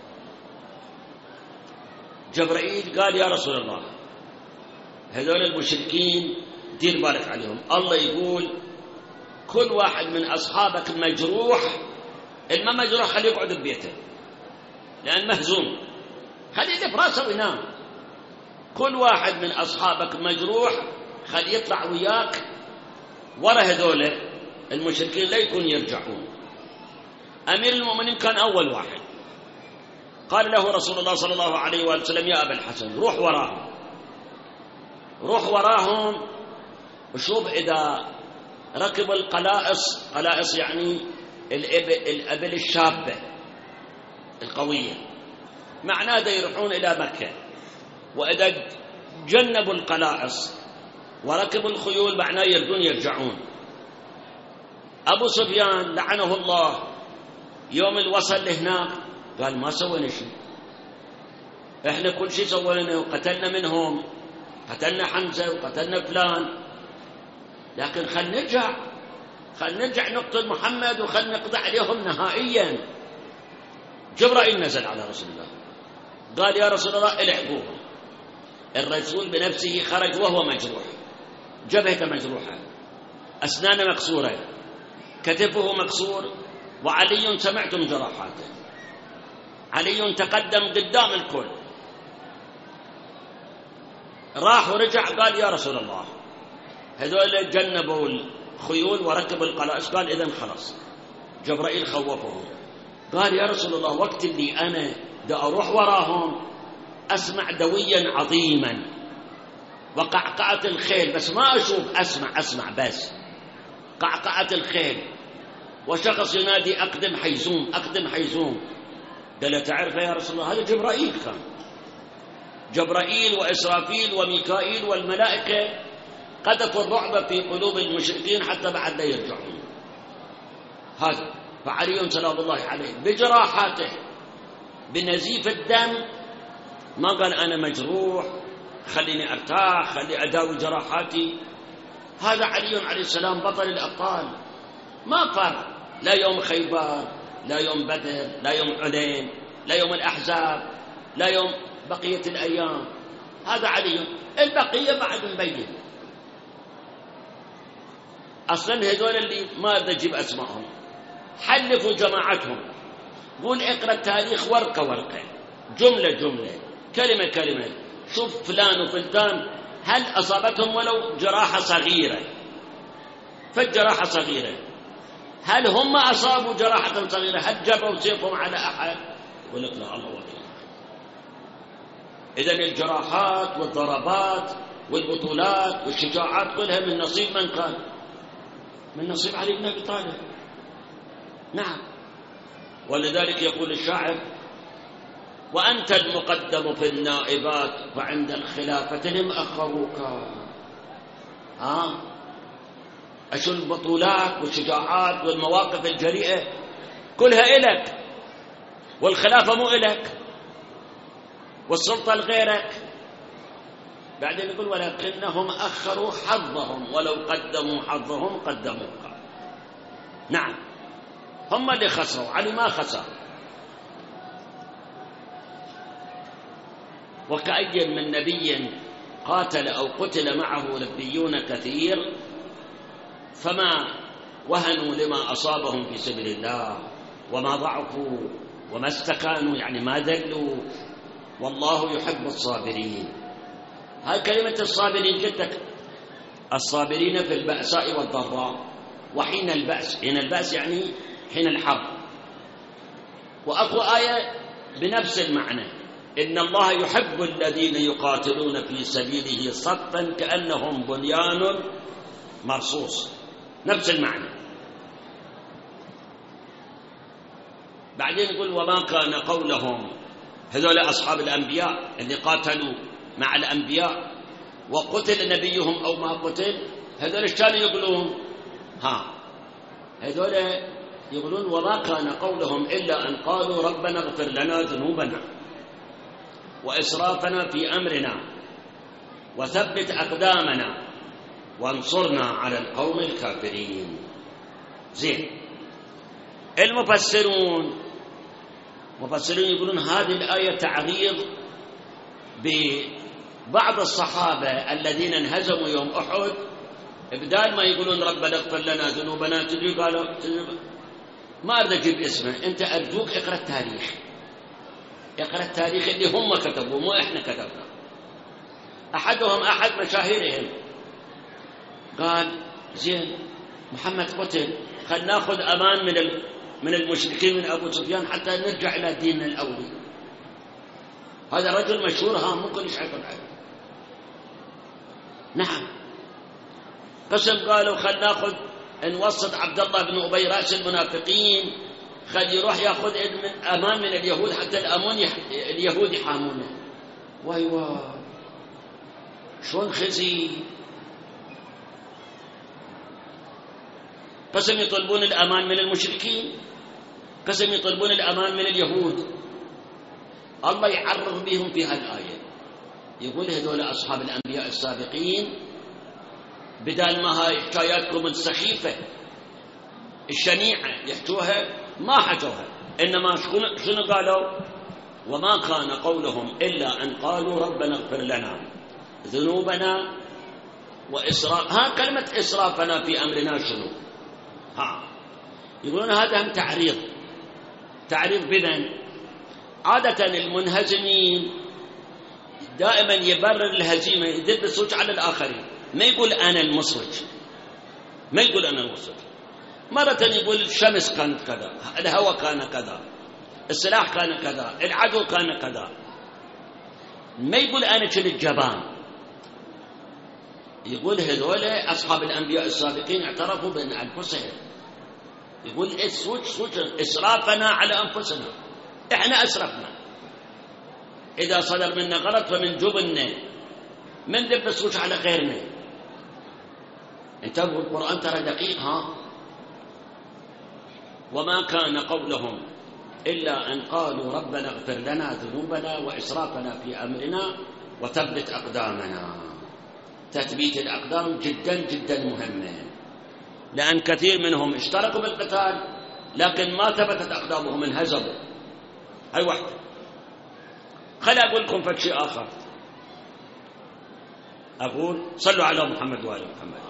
جبرائيل قال يا رسول الله هذول المشركين دير بالك عليهم، الله يقول كل واحد من أصحابك مجروح، الما مجروح خليه يقعد ببيته لأن مهزوم، خليه يدف راسه وينام. كل واحد من أصحابك مجروح خليه يطلع وياك ورا هذول المشركين لا يكون يرجعون. أمير المؤمنين كان أول واحد، قال له رسول الله صلى الله عليه وآله وسلم يا أبا الحسن روح وراهم، روح وراهم وشوف إذا ركبوا القلائص، قلائص يعني الأبل الشابة القوية، معناه دا يروحون إلى مكة. وإذا جنبوا القلائص وركبوا الخيول معناه يردون يرجعون. أبو سفيان لعنه الله يوم الوصل لهناك قال ما سوينا شيء، إحنا كل شيء سوينا وقتلنا منهم، قتلنا حمزة وقتلنا فلان، لكن خل نرجع نقتل محمد وخل نقضي عليهم نهائيا. جبرائيل نزل على رسول الله قال يا رسول الله الحقوهم. الرسول بنفسه خرج وهو مجروح، جبهته مجروحة، أسنانه مكسورة، كتفه مكسور، وعلي سمعتم جراحاته، علي تقدم قدام الكل، راح ورجع قال يا رسول الله هذول جنبوا الخيول وركبوا القلائص، قال إذن خلاص. جبرائيل خوفهم قال يا رسول الله وقت اللي أنا دا أروح وراهم أسمع دويا عظيما وقعقعة الخيل، بس ما أشوف، أسمع بس قعقعة الخيل، وشخص ينادي أقدم حيزوم أقدم حيزوم. قال تعرف يا رسول الله هذا جبرائيل، كان جبرائيل وإسرافيل وميكائيل والملائكة قذفوا الرعب في قلوب المشركين حتى بعد لا يرجعون. هذا فعلي سلام الله عليه بجراحاته بنزيف الدم ما قال أنا مجروح خليني أرتاح خلي أداوي جراحاتي. هذا علي عليه السلام بطل الأبطال، ما فرق لا يوم خيبر لا يوم بدر لا يوم حنين لا يوم الأحزاب لا يوم بقية الأيام. هذا علي، البقية بعد مبين. أصلا هذول اللي ما أريد أجيب أسمائهم حلفوا جماعتهم، قول اقرأ التاريخ ورقة ورقة جملة جملة كلمة كلمة، شوف فلان وفلان هل أصابتهم ولو جراحة صغيرة، فالجراحة صغيرة هل هم أصابوا جراحة صغيرة؟ هل جروا سيفهم على أحد؟ يقول لك لا الله وكيل. إذن الجراحات والضربات والبطولات والشجاعات كلها من نصيب من كان؟ من نصيب علي بن أبي طالب. نعم، ولذلك يقول الشاعر وأنت المقدم في النائبات وعند الخلافة لم أخروك. أشو البطولات والشجاعات والمواقف الجريئة كلها إلك، والخلافة مو إلك، والسلطة لغيرك. بعدين يقول ولكنهم أخروا حظهم ولو قدموا حظهم قدموك. نعم، هم اللي خسروا، علي ما خسر. وكأي من نبي قاتل أو قتل معه نبيون كثير فما وهنوا لما أصابهم في سبيل الله وما ضعفوا وما استكانوا، يعني ما ذلوا، والله يحب الصابرين. هاي كلمة الصابرين جدك، الصابرين في البأساء والضراء وحين البأس، حين البأس يعني حين الحرب. وأخو آية بنفس المعنى إن الله يحب الذين يقاتلون في سبيله صفا كأنهم بنيان مرصوص، نفس المعنى. بعدين يقول وما كان قولهم، هذول أصحاب الأنبياء اللي قاتلوا مع الأنبياء وقتل نبيهم أو ما قتل، هذول ايش كانوا يقولون؟ هذول يقولون وما كان قولهم إلا أن قالوا ربنا اغفر لنا ذنوبنا وإسرافنا في أمرنا وثبت أقدامنا وانصرنا على القوم الكافرين. زين. المفسرون يقولون هذه الآية تعريض ببعض الصحابة الذين انهزموا يوم أحد، بدال ما يقولون ربنا اغفر لنا ذنوبنا تدري قالوا ما أريد أجيب اسمه، أنت أرجوك اقرأ التاريخ اللي هم كتبوا مو إحنا كتبنا. أحدهم أحد مشاهيرهم قال زين محمد قتل، خلنا ناخذ أمان من المشركين من أبو سفيان حتى نرجع إلى ديننا الأولي. هذا رجل مشهور، ها مو كل شيء يعرف. نعم. قسم قالوا خلنا ناخذ نوسط عبد الله بن أبي رأس المنافقين، خل يروح ياخذ أمان من اليهود حتى اليهود يحامونه. واي شلون خزي. قسم يطلبون الأمان من المشركين، قسم يطلبون الأمان من اليهود. الله يعرض بهم في هالآية، يقول هذول أصحاب الأنبياء السابقين بدال ما هاي حكاياتكم السخيفة الشنيعة يحكوها ما حكوها، إنما شنو قالوا؟ وما كان قولهم إلا أن قالوا ربنا اغفر لنا ذنوبنا وإسراف. ها كلمة إسرافنا في أمرنا شنو؟ ها يقولون هذا هم تعريض بمن؟ عادة المنهزمين دائما يبرر الهزيمة، يدب السوج على الآخرين، ما يقول أنا المصرج، مرة يقول الشمس كانت كذا، الهواء كان كذا، السلاح كان كذا، العدو كان كذا، ما يقول أنا كنت جبان. يقول هذول أصحاب الأنبياء السابقين اعترفوا بأن أنفسهم، يقول إسرافنا على أنفسنا، إحنا أسرفنا، إذا صدر منا غلط فمن جبننا، من دب السوج على غيرنا. انتبهوا القرآن ترى دقيق. ها وما كان قولهم إلا أن قالوا ربنا اغفر لنا ذنوبنا وإسرافنا في أمرنا وثبت أقدامنا. تثبيت الأقدام جدا جدا مهمة، لأن كثير منهم اشتركوا بالقتال لكن ما ثبتت أقدامهم، انهزموا. هاي واحدة. خلي أقول لكم فشي آخر، أقول صلوا على محمد وآل محمد.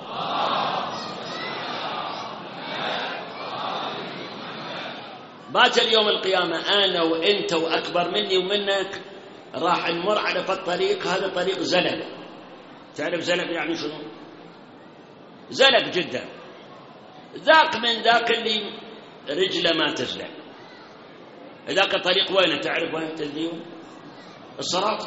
باكر يوم القيامة أنا وإنت وأكبر مني ومنك راح نمر على الطريق، هذا طريق زلق. تعرف زلق يعني شنو؟ زلق جدا، ذاك من ذاك اللي رجله ما تزلق. ذاك الطريق وين؟ تعرف وين تزليه؟ الصراط.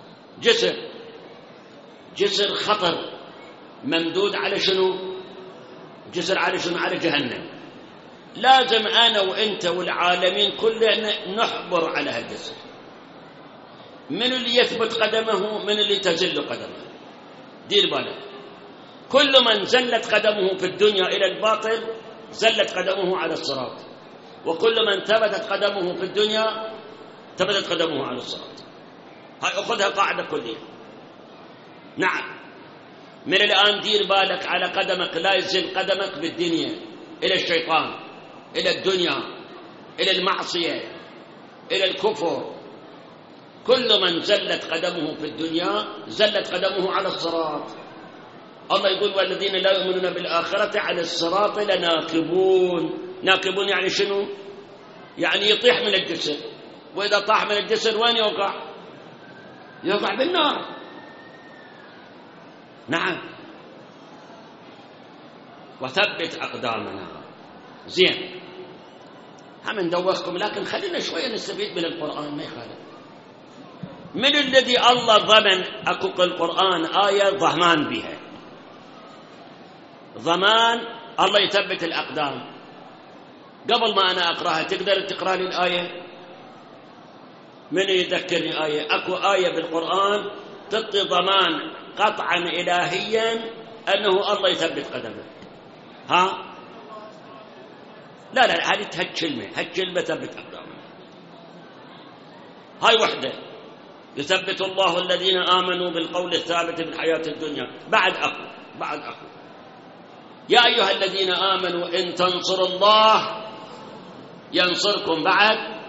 جسر خطر ممدود على شنو؟ جسر على شنو؟ على جهنم. لازم أنا وإنت والعالمين كلنا نحبر على هالجسر. من اللي يثبت قدمه، من اللي تزل قدمه. دير بالك، كل من زلت قدمه في الدنيا إلى الباطل زلت قدمه على الصراط، وكل من ثبتت قدمه في الدنيا ثبتت قدمه على الصراط. هاي أخذها قاعدة كلية. نعم، من الآن دير بالك على قدمك، لا يزل قدمك بالدنيا إلى الشيطان، إلى الدنيا، إلى المعصية، إلى الكفر. كل من زلت قدمه في الدنيا زلت قدمه على الصراط. الله يقول والذين لا يؤمنون بالآخرة على الصراط لناكبون. ناكبون يعني شنو؟ يعني يطيح من الجسر، وإذا طاح من الجسر وين يوقع؟ يوقع بالنار. نعم. وثبت أقدامنا. زين، هم ندوخكم لكن خلينا شوية نستفيد من القرآن، ما يخالف. من الذي الله ضمن أكو القرآن آية ضمان بها، ضمان الله يثبت الأقدام. قبل ما أنا أقرأها تقدر تقرأ لي الآية؟ من يذكرني آية؟ أكو آية بالقرآن تعطي ضمان قطعا إلهيا أنه الله يثبت قدمه. ها لا هذه هالكلمة ثبت أقدامنا. هاي وحدة. يثبت الله الذين آمنوا بالقول الثابت في الحياة الدنيا. بعد أخو يا أيها الذين آمنوا إن تنصروا الله ينصركم. بعد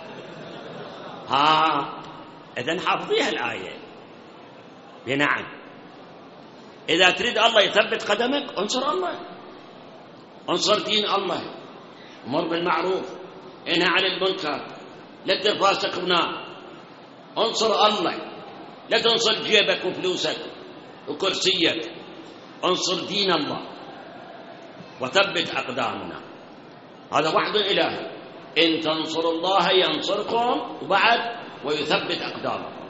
إذن حافظيها الآية. نعم، إذا تريد الله يثبت قدمك انصر الله، انصر دين الله، امر بالمعروف، انهى عن المنكر، لا تفاسق ابناء، انصر الله، لا تنصر جيبك وفلوسك وكرسيك، انصر دين الله وثبت أقدامنا. هذا وعد إلهي. إن تنصروا الله ينصركم، وبعد ويثبت أقدامكم.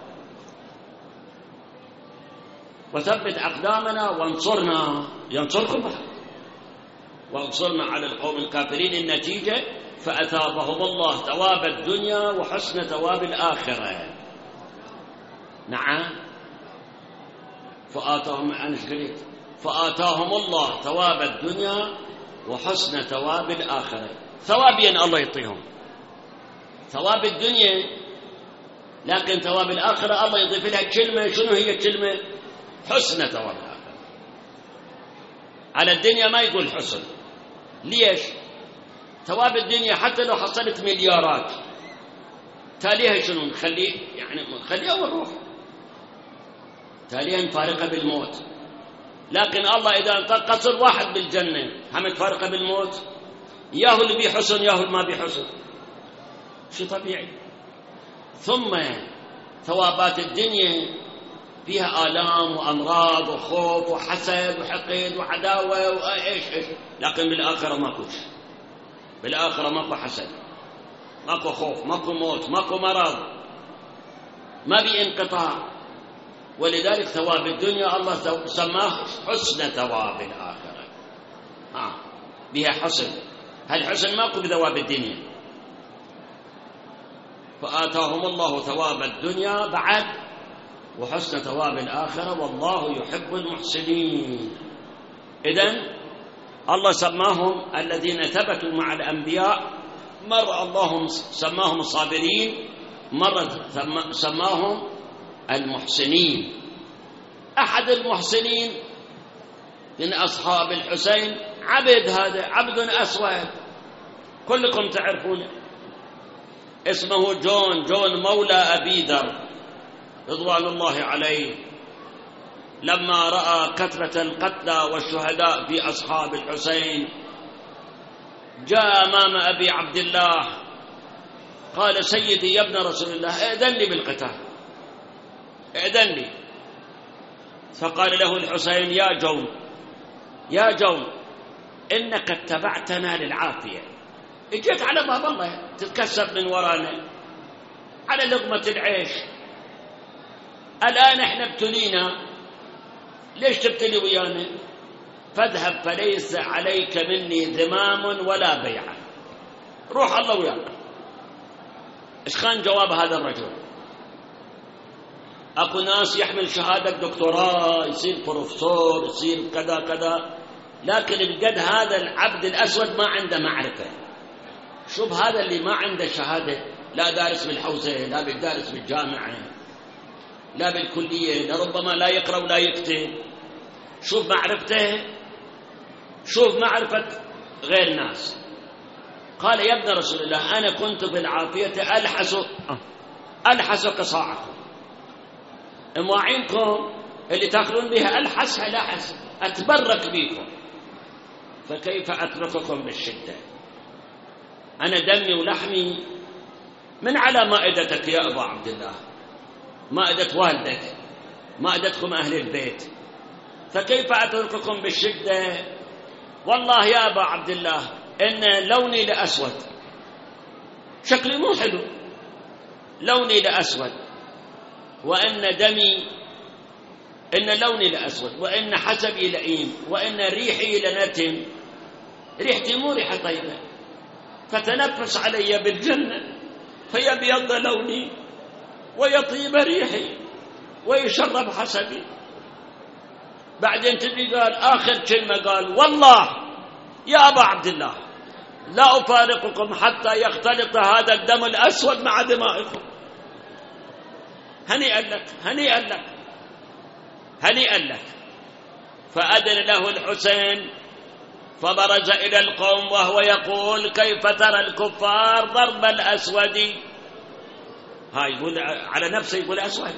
وثبت أقدامنا وانصرنا ينصركم بعد، وانصرنا على القوم الكافرين. النتيجة فأثابهم الله ثواب الدنيا وحسن ثواب الآخرة. نعم، فآتاهم الله ثواب الدنيا وحسن ثواب الآخرة. ثوابين الله يعطيهم، ثواب الدنيا، لكن ثواب الآخرة الله يضيف لها كلمة. شنو هي الكلمة؟ حسن ثواب الآخرة. على الدنيا ما يقول حسن. ليش؟ ثواب الدنيا حتى لو حصلت مليارات تاليها شنو؟ نخليها ونروح، تاليها نفارقها بالموت. لكن الله إذا انطق قصر واحد بالجنة هم تفارقها بالموت، ياهو اللي بيه حسن ياهو اللي ما بيه حسن، شيء طبيعي. ثم ثوابات الدنيا فيها آلام وأمراض وخوف وحسد وحقد وعداوة وإيش، لكن بالآخرة ماكوش. بالآخرة ماكو حسد، ماكو خوف، ماكو موت، ماكو مرض، ما بي انقطاع. ولذلك ثواب الدنيا الله سماه حسن ثواب الآخرة. بها حسن. هالحسن ماكو بثواب الدنيا. فآتاهم الله ثواب الدنيا بعد وحسن ثواب الآخرة، والله يحب المحسنين. إذن الله سماهم الذين ثبتوا مع الأنبياء، مرة الله سماهم الصابرين، مرة سماهم المحسنين. أحد المحسنين من أصحاب الحسين عبد، هذا عبد أسود كلكم تعرفونه، اسمه جون مولى أبي ذر رضوان الله عليه. لما رأى كثرة القتلى والشهداء في أصحاب الحسين جاء أمام أبي عبد الله قال: سيدي يا ابن رسول الله، ائذن لي بالقتال، ائذن لي. فقال له الحسين: يا جون إنك اتبعتنا للعافية، اجيت على باب الله تتكسب من ورانا على لقمة العيش. الآن احنا ابتلينا، ليش تبتلي ويانا؟ فاذهب فليس عليك مني ذمام ولا بيعة، روح الله وياك. ايش كان جواب هذا الرجل؟ اكو ناس يحمل شهادة دكتوراه، يصير بروفيسور، يصير كذا كذا، لكن بقد هذا العبد الأسود ما عنده معرفة. شوف هذا اللي ما عنده شهادة، لا دارس بالحوزة، لا دارس بالجامعة، لا بالكلية، لربما لا يقرأ ولا يكتب. شوف معرفته، شوف معرفة غير ناس. قال: يا ابن رسول الله، أنا كنت في العافية ألحس قصاعكم، مواعينكم اللي تأخذون بها ألحسها لحس، أتبرك بكم، فكيف أترككم بالشدة؟ أنا دمي ولحمي من على مائدتك يا أبا عبد الله، مائدة والدك، مائدتكم أهل البيت، فكيف أترككم بالشدة؟ والله يا أبا عبد الله إن لوني لأسود، شكلي مو حلو، لوني لأسود، وإن دمي، إن لوني لأسود، وإن حسبي لئيم، وإن ريحي لنتن، ريحتي مو ريحة طيبة، فتنفس علي بالجنة فيبيض لوني ويطيب ريحي ويشرب حسبي. بعدين تبي قال آخر كلمة، قال: والله يا أبا عبد الله لا أفارقكم حتى يختلط هذا الدم الأسود مع دمائكم. هنيئا لك هنيئا لك هنيئا لك. فأذن له الحسين فبرز إلى القوم وهو يقول: كيف ترى الكفار ضرب الأسود؟ يقول على نفسه، يقول أسود.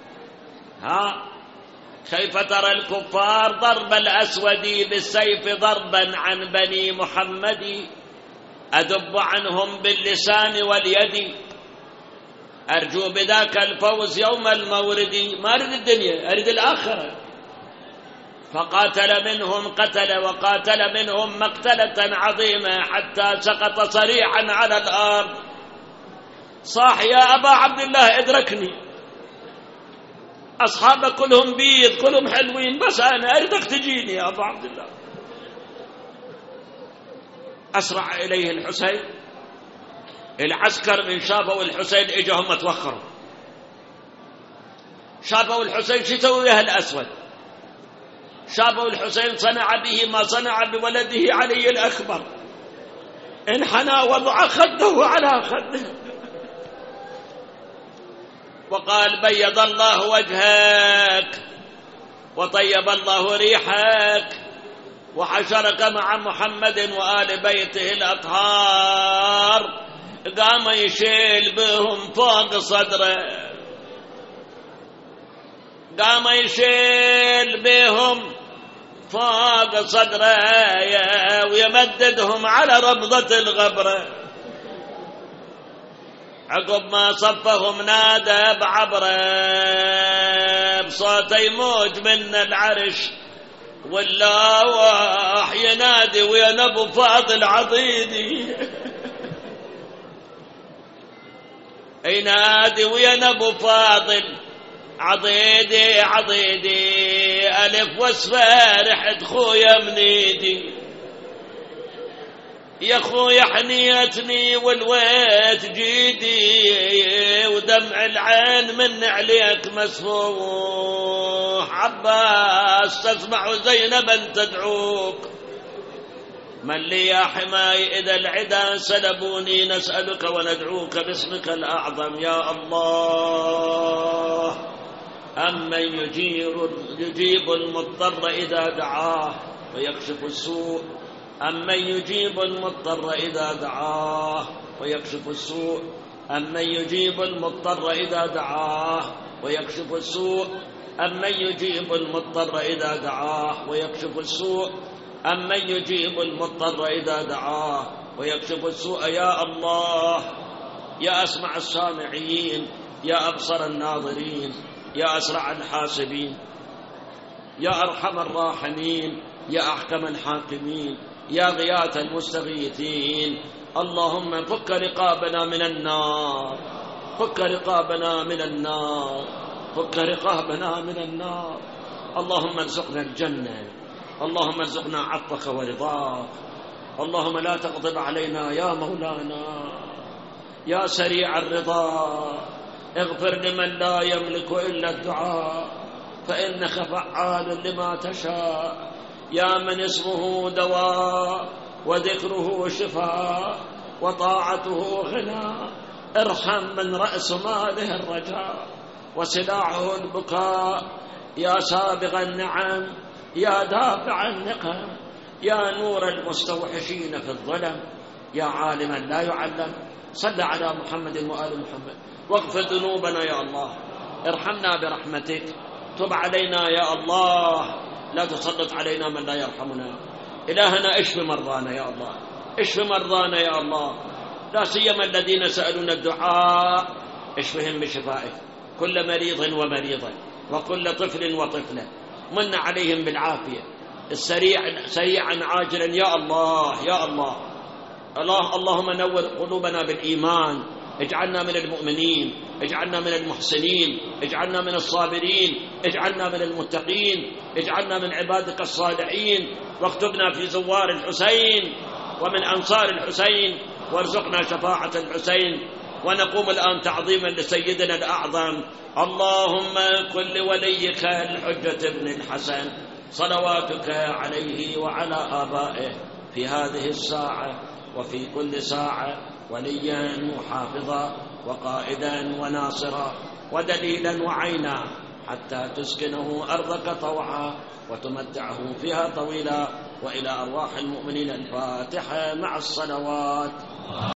كيف ترى الكفار ضرب الأسود بالسيف ضربا عن بني محمد، أدب عنهم باللسان واليد، أرجو بذاك الفوز يوم المورد. ما أريد الدنيا، أريد الآخرة. فقاتل منهم قتل وقاتل منهم مقتلة عظيمة حتى سقط صريعا على الأرض. صاح: يا أبا عبد الله ادركني، أصحابك كلهم بيض كلهم حلوين، بس أنا أريدك تجيني يا أبا عبد الله. أسرع إليه الحسين. العسكر من شافوا الحسين إجاهم توخروا. شافوا الحسين شو يسوي له الأسود؟ شافوا الحسين صنع به ما صنع بولده علي الأكبر، انحنى وضع خده على خده وقال: بيض الله وجهك وطيب الله ريحك وحشرك مع محمد وآل بيته الأطهار. قام يشيل بهم فوق صدره، قام يشيل بهم فوق صدره ويمددهم على ربضة الغبرة. عقب ما صفهم نادى بعبره بصوت يموج من العرش: والله ينادي ويا نبو فاضل عضيدي، ينادي ويا نبو فاضل عضيدي عضيدي، ألف وصفة رحت خويا من ايدي، يا خويا حنيتني والويت جيدي، ودمع العين من عليك مسفوح. عباس تسمع زينبا تدعوك: من لي يا حماي إذا العدا سلبوني، نسألك وندعوك باسمك الأعظم يا الله. أمن يجيب المضطر إذا دعاه ويكشف السوء، أمن يجيب المضطر إذا دعاه ويكشف السوء، أمن يجيب المضطر إذا دعاه ويكشف السوء، أمن يجيب المضطر إذا دعاه ويكشف السوء، أمن يجيب المضطر إذا دعاه ويكشف السوء. يا الله، يا أسمع السامعين، يا أبصر الناظرين، يا أسرع الحاسبين، يا أرحم الراحمين، يا أحكم الحاكمين، يا غياث المستغيثين. اللهم فك رقابنا من النار، فك رقابنا من النار، فك رقابنا من النار. اللهم ارزقنا الجنة، اللهم ارزقنا عفوك ورضاك. اللهم لا تغضب علينا يا مولانا يا سريع الرضا. اغفر لمن لا يملك إلا الدعاء، فإنك فعال لما تشاء. يا من اسمه دواء وذكره شفاء وطاعته غنى، ارحم من رأس ماله الرجاء وسلاحه البكاء. يا سابغ النعم، يا دافع النقم، يا نور المستوحشين في الظلم، يا عالما لا يعلم. صل على محمد وآل محمد واغفر ذنوبنا يا الله. ارحمنا برحمتك، تب علينا يا الله، لا تسلط علينا من لا يرحمنا. إلهنا اشف مرضانا يا الله، اشف مرضانا يا الله، لا سيما الذين سألون الدعاء، اشفهم بشفائك كل مريض ومريضة وكل طفل وطفلة. من عليهم بالعافية سريعا عاجلا يا الله يا الله. اللهم نور قلوبنا بالإيمان، اجعلنا من المؤمنين، اجعلنا من المحسنين، اجعلنا من الصابرين، اجعلنا من المتقين، اجعلنا من عبادك الصالحين، واكتبنا في زوار الحسين ومن أنصار الحسين، وارزقنا شفاعة الحسين. ونقوم الآن تعظيما لسيدنا الأعظم. اللهم كن لوليك الحجة ابن الحسن صلواتك عليه وعلى آبائه في هذه الساعة وفي كل ساعة وليا وحافظا وقائدا وناصرا ودليلا وعينا، حتى تسكنه أرضك طوعا وتمتعه فيها طويلا. وإلى أرواح المؤمنين الفاتحة مع الصلوات.